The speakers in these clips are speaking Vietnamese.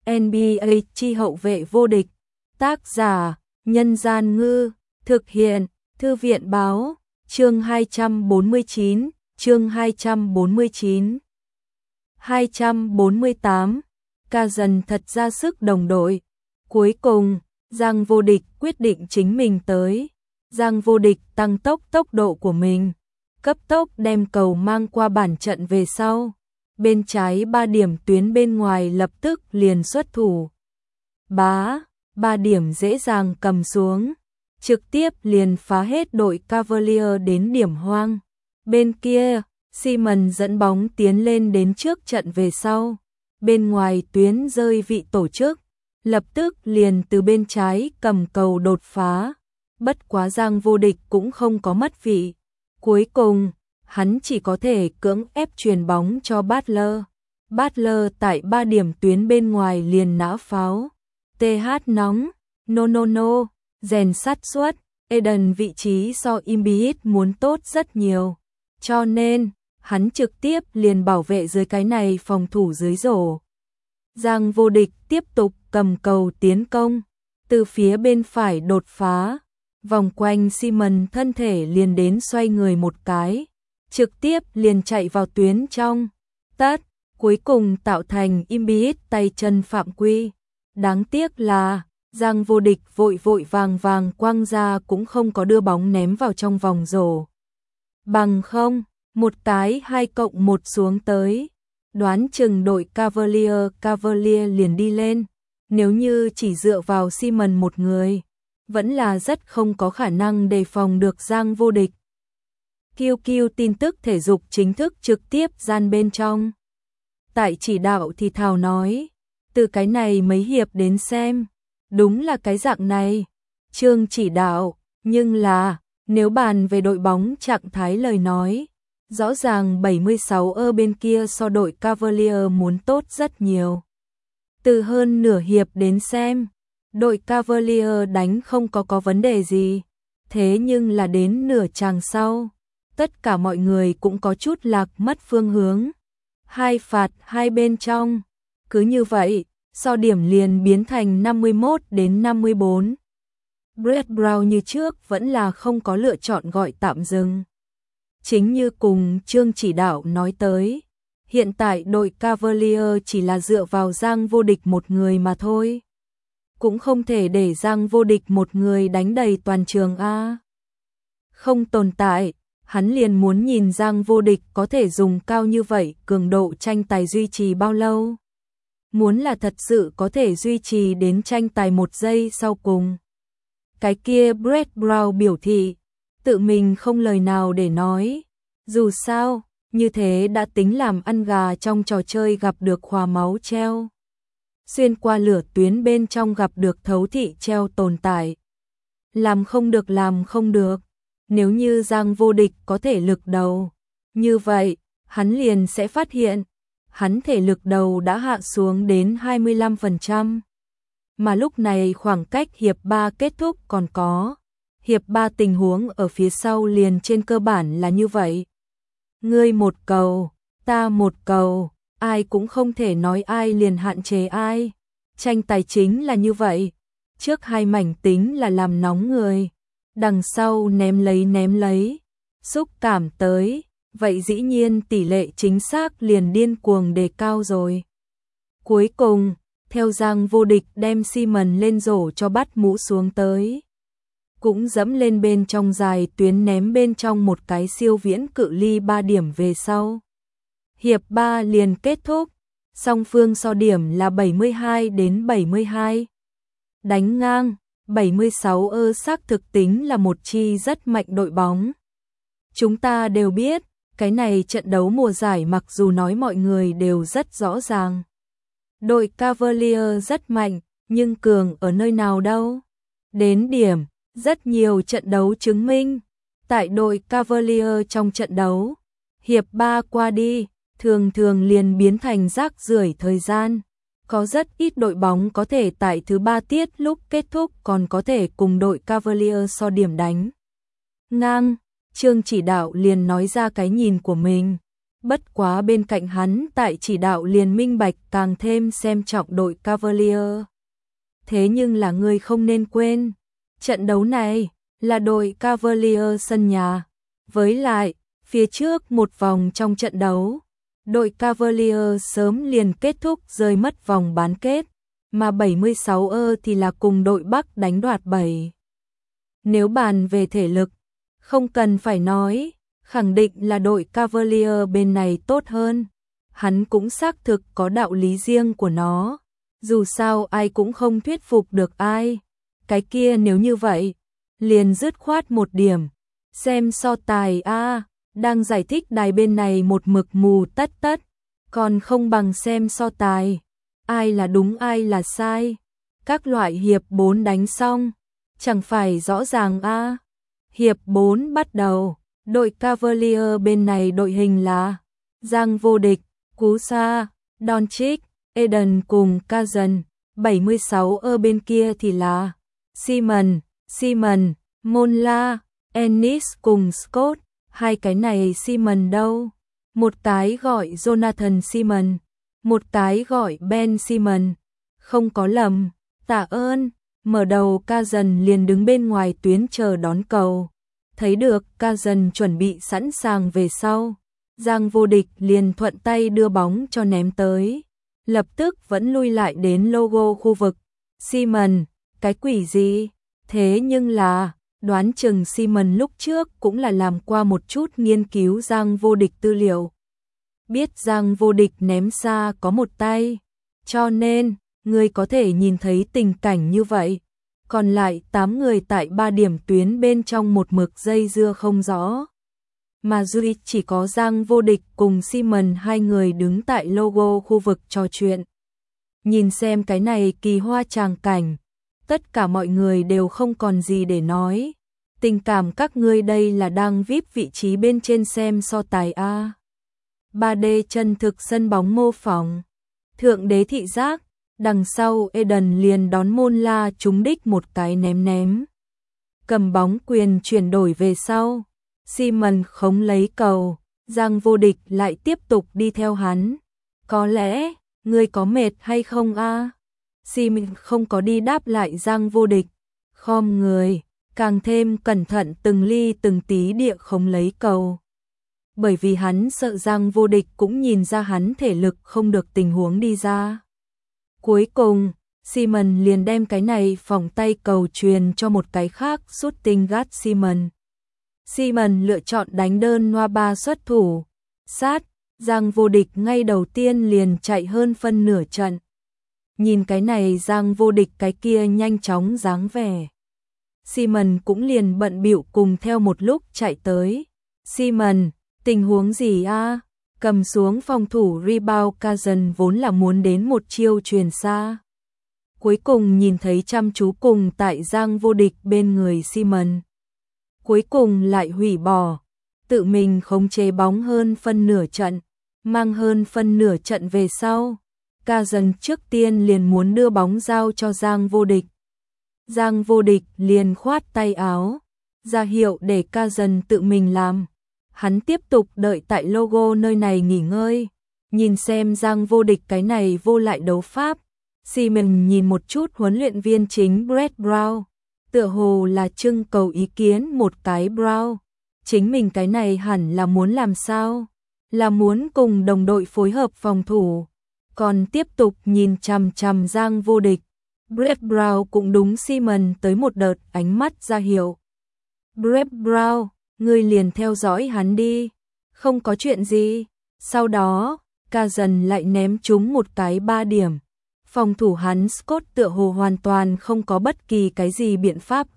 NBA chi hậu vệ vô địch. Tác giả: Nhân Gian Ngư. Thực hiện: Thư viện Báo. Chương 249, chương 249. 248. Ca dần thật ra sức đồng đội. Cuối cùng, Giang Vô Địch quyết định chính mình tới. Giang Vô Địch tăng tốc độ của mình, cấp tốc đem cầu mang qua bản trận về sau. Bên trái 3 điểm tuyến bên ngoài lập tức liền xuất thủ. 3 điểm dễ dàng cầm xuống, trực tiếp liền phá hết đội Cavalier đến điểm hoang. Bên kia, Simon dẫn bóng tiến lên đến trước trận về sau. Bên ngoài tuyến rơi vị tổ chức, lập tức liền từ bên trái cầm cầu đột phá. Bất quá Giang Vô Địch cũng không có mất vị. Cuối cùng, hắn chỉ có thể cưỡng ép truyền bóng cho Butler. Butler tại 3 điểm tuyến bên ngoài liền nã pháo. TH nóng, no, rèn sát suất, Eden vị trí so Embiid muốn tốt rất nhiều. Cho nên, hắn trực tiếp liền bảo vệ dưới cái này phòng thủ dưới rổ. Giang Vô Địch tiếp tục cầm cầu tiến công, từ phía bên phải đột phá, vòng quanh Simon thân thể liền đến xoay người một cái, trực tiếp liền chạy vào tuyến trong. Cuối cùng tạo thành Embiid tay chân phạm quy. Đáng tiếc là Giang Vô Địch vội vàng quăng ra cũng không có đưa bóng ném vào trong vòng rổ. Bằng không, một cái 2+1 xuống tới, đoán chừng đội Cavalier liền đi lên. Nếu như chỉ dựa vào Simon một người, vẫn là rất không có khả năng đề phòng được Giang Vô Địch. QQ tin tức thể dục chính thức trực tiếp gian bên trong. Tại chỉ đạo thì thào nói, từ cái này mấy hiệp đến xem, đúng là cái dạng này. Chương chỉ đạo, nhưng là, nếu bàn về đội bóng trạng thái lời nói, rõ ràng 76 ở bên kia so đội Cavalier muốn tốt rất nhiều. Từ hơn nửa hiệp đến xem, đội Cavalier đánh không có vấn đề gì. Thế nhưng là đến nửa chàng sau, tất cả mọi người cũng có chút lạc mất phương hướng. 2 phạt 2 bên trong. Cứ như vậy, so điểm liền biến thành 51-54. Brett Brown như trước vẫn là không có lựa chọn gọi tạm dừng. Chính như cùng chương chỉ đạo nói tới, hiện tại đội Cavalier chỉ là dựa vào Giang Vô Địch một người mà thôi. Cũng không thể để Giang Vô Địch một người đánh đầy toàn trường a. Không tồn tại, hắn liền muốn nhìn Giang Vô Địch có thể dùng cao như vậy cường độ tranh tài duy trì bao lâu. Muốn là thật sự có thể duy trì đến tranh tài 1 giây sau cùng. Cái kia Brett Brown biểu thị, tự mình không lời nào để nói. Dù sao, như thế đã tính làm ăn gà trong trò chơi gặp được hòa máu treo. Xuyên qua lửa tuyến bên trong gặp được thấu thị treo tồn tại. Làm không được. Nếu như Giang Vô Địch có thể lực đầu, như vậy, hắn liền sẽ phát hiện, hắn thể lực đầu đã hạ xuống đến 25%. Mà lúc này khoảng cách hiệp 3 kết thúc còn có. Hiệp 3 tình huống ở phía sau liền trên cơ bản là như vậy. Ngươi một cầu, ta một cầu, ai cũng không thể nói ai liền hạn chế ai. Tranh tài chính là như vậy. Trước 2 mảnh tính là làm nóng người. Đằng sau ném lấy. Xúc cảm tới, vậy dĩ nhiên tỷ lệ chính xác liền điên cuồng đề cao rồi. Cuối cùng, theo Giang Vô Địch đem Simon lên rổ cho bắt mũ xuống tới. Cũng dẫm lên bên trong dài tuyến ném bên trong một cái siêu viễn cự ly 3 điểm về sau. Hiệp 3 liền kết thúc, song phương so điểm là 72-72. Đánh ngang, 76 xác thực tính là một chi rất mạnh đội bóng. Chúng ta đều biết, cái này trận đấu mùa giải mặc dù nói mọi người đều rất rõ ràng. Đội Cavalier rất mạnh, nhưng cường ở nơi nào đâu? Đến điểm, rất nhiều trận đấu chứng minh. Tại đội Cavalier trong trận đấu, hiệp 3 qua đi, thường liền biến thành rác rưởi thời gian. Có rất ít đội bóng có thể tại thứ 3 tiết lúc kết thúc còn có thể cùng đội Cavalier so điểm đánh ngang. Chương chỉ đạo liền nói ra cái nhìn của mình. Bất quá bên cạnh hắn tại chỉ đạo liền minh bạch càng thêm xem trọng đội Cavalier. Thế nhưng là người không nên quên, trận đấu này là đội Cavalier sân nhà. Với lại, phía trước một vòng trong trận đấu, đội Cavalier sớm liền kết thúc rơi mất vòng bán kết, mà 76 thì là cùng đội Bắc đánh đoạt 7. Nếu bàn về thể lực, không cần phải nói, khẳng định là đội Cavalier bên này tốt hơn. Hắn cũng xác thực có đạo lý riêng của nó, dù sao ai cũng không thuyết phục được ai. Cái kia nếu như vậy, liền dứt khoát một điểm. Xem so tài đang giải thích đài bên này một mực mù tất tất, còn không bằng xem so tài. Ai là đúng ai là sai. Các loại hiệp 4 đánh xong, chẳng phải rõ ràng Hiệp 4 bắt đầu, đội Cavalier bên này đội hình là Giang Vô Địch, Cú Sa, Doncic, Eden cùng Cousins. 76 bên kia thì là Simon, Monla, Ennis cùng Scott. Hai cái này Simon đâu? Một cái gọi Jonathan Simon, một cái gọi Ben Simon. Không có lầm, tạ ơn. Mở đầu Cousins liền đứng bên ngoài tuyến chờ đón cầu. Thấy được Cousins chuẩn bị sẵn sàng về sau, Giang Vô Địch liền thuận tay đưa bóng cho ném tới. Lập tức vẫn lui lại đến logo khu vực. Simon, cái quỷ gì? Thế nhưng là, đoán chừng Simon lúc trước cũng là làm qua một chút nghiên cứu Giang Vô Địch tư liệu. Biết Giang Vô Địch ném xa có một tay, cho nên, người có thể nhìn thấy tình cảnh như vậy. Còn lại 8 người tại 3 điểm tuyến bên trong một mực dây dưa không rõ. Mà duy chỉ có Giang Vô Địch cùng Simon hai người đứng tại logo khu vực trò chuyện. Nhìn xem cái này kỳ hoa tràng cảnh, tất cả mọi người đều không còn gì để nói. Tình cảm các ngươi đây là đang VIP vị trí bên trên xem so tài 3D chân thực sân bóng mô phỏng. Thượng đế thị giác, đằng sau Eden liền đón Monla trúng đích một cái ném. Cầm bóng quyền chuyển đổi về sau. Simon khống lấy cầu, Giang Vô Địch lại tiếp tục đi theo hắn. Có lẽ, ngươi có mệt hay không Simon không có đi đáp lại Giang Vô Địch. Khom người, càng thêm cẩn thận từng ly từng tí địa khống lấy cầu. Bởi vì hắn sợ Giang Vô Địch cũng nhìn ra hắn thể lực không được tình huống đi ra. Cuối cùng, Simon liền đem cái này phòng tay cầu truyền cho một cái khác shooting guard Simon. Simon lựa chọn đánh đơn Noa 3 xuất thủ. Giang Vô Địch ngay đầu tiên liền chạy hơn phân nửa trận. Nhìn cái này Giang Vô Địch cái kia nhanh chóng dáng vẻ. Simon cũng liền bận bịu cùng theo một lúc chạy tới. Simon, tình huống gì Cầm xuống phòng thủ rebound Cousins vốn là muốn đến một chiêu truyền xa. Cuối cùng nhìn thấy chăm chú cùng tại Giang Vô Địch bên người Simon. Cuối cùng lại hủy bỏ, tự mình khống chế bóng hơn phân nửa trận, mang hơn phân nửa trận về sau. Cousins trước tiên liền muốn đưa bóng giao cho Giang Vô Địch. Giang Vô Địch liền khoát tay áo, ra hiệu để Cousins tự mình làm. Hắn tiếp tục đợi tại logo nơi này nghỉ ngơi, nhìn xem Giang Vô Địch cái này vô lại đấu pháp. Simon nhìn một chút huấn luyện viên chính Brett Brown, tựa hồ là trưng cầu ý kiến một cái Brown. Chính mình cái này hẳn là muốn làm sao? Là muốn cùng đồng đội phối hợp phòng thủ, còn tiếp tục nhìn chằm chằm Giang Vô Địch. Brett Brown cũng đúng Simon tới một đợt ánh mắt ra hiệu. Brett Brown, ngươi liền theo dõi hắn đi, không có chuyện gì. Sau đó, Cousins lại ném trúng một cái 3 điểm. Phòng thủ hắn Scott tựa hồ hoàn toàn không có bất kỳ cái gì biện pháp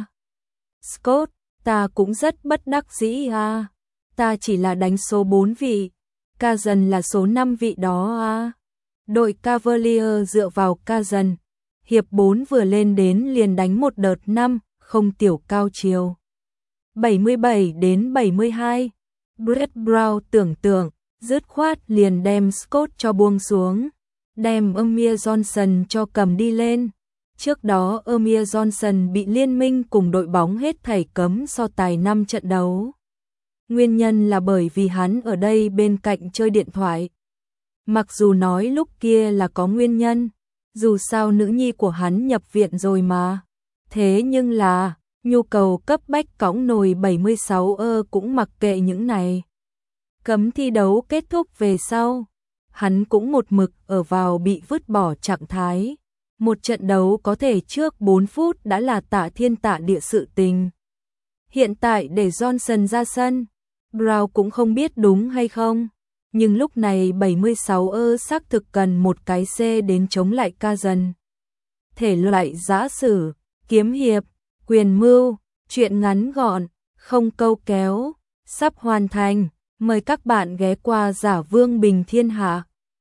Scott, ta cũng rất bất đắc dĩ ta chỉ là đánh số 4 vị, Cousins là số 5 vị đó Đội Cavalier dựa vào Cousins, hiệp 4 vừa lên đến liền đánh một đợt 5, không tiểu cao chiều. 77-72, Brett Brown tưởng, dứt khoát liền đem Scott cho buông xuống, đem Amir Johnson cho cầm đi lên. Trước đó Amir Johnson bị liên minh cùng đội bóng hết thảy cấm so tài 5 trận đấu. Nguyên nhân là bởi vì hắn ở đây bên cạnh chơi điện thoại. Mặc dù nói lúc kia là có nguyên nhân, dù sao nữ nhi của hắn nhập viện rồi mà. Thế nhưng là, nhu cầu cấp bách cõng nồi 76 cũng mặc kệ những này. Cấm thi đấu kết thúc về sau, hắn cũng một mực ở vào bị vứt bỏ trạng thái. Một trận đấu có thể trước 4 phút đã là tạ thiên tạ địa sự tình. Hiện tại để Johnson ra sân, Brown cũng không biết đúng hay không. Nhưng lúc này 76 xác thực cần một cái C đến chống lại Kazan. Thể loại giã sử, kiếm hiệp, quyền mưu, truyện ngắn gọn, không câu kéo, sắp hoàn thành. Mời các bạn ghé qua Giả Vương Bình Thiên Hạ.